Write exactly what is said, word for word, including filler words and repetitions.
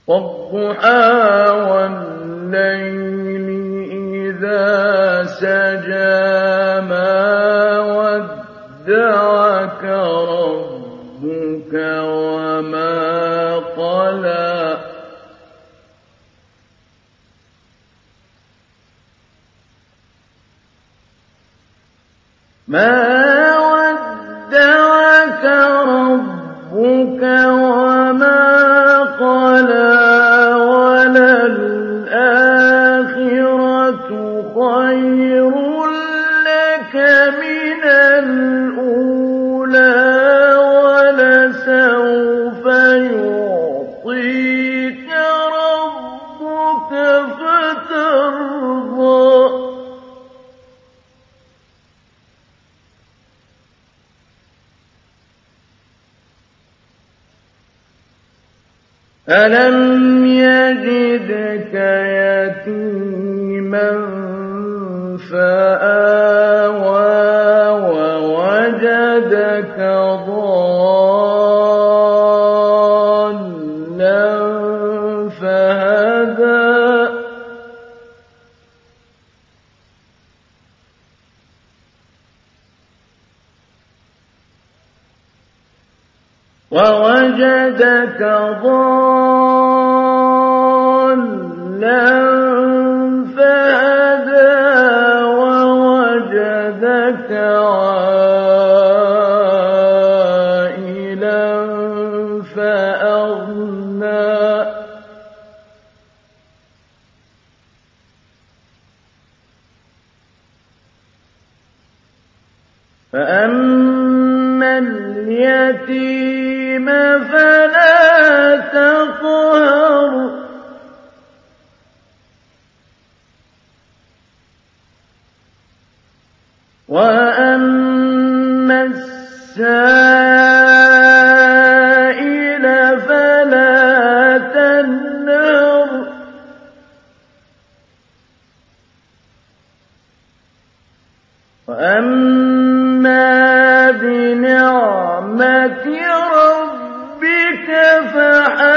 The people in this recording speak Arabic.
وَالضُّحَىٰ وَاللَّيْلِ إِذَا سَجَىٰ مَا وَدَّعَكَ رَبُّكَ وَمَا قَلَىٰ مَا وَدَّعَكَ رَبُّكَ وَمَا قَلَىٰ وَلَلْآخِرَةُ خَيْرٌ لَّكَ مِنَ الْأُولَىٰ وَلَسَوْفَ يُعْطِيكَ رَبُّكَ فَتَرْضَىٰ أَلَمْ يَجِدْكَ يَتِيمًا فَآوَىٰ وَوَجَدَكَ ضَالًّا فَهَدَىٰ وَوَجَدَكَ ضَالًّا فَهَدَىٰ وَوَجَدَكَ عَائِلًا فَأَغْنَىٰ فَأَمَّا الْيَتِيمَ فَلَا تَقْهَرْ وَأَمَّا السَّائِلَ فَلَا تَنْهَرْ وَأَمَّا بِنِعْمَةِ رَبِّكَ فَحَدِّثْ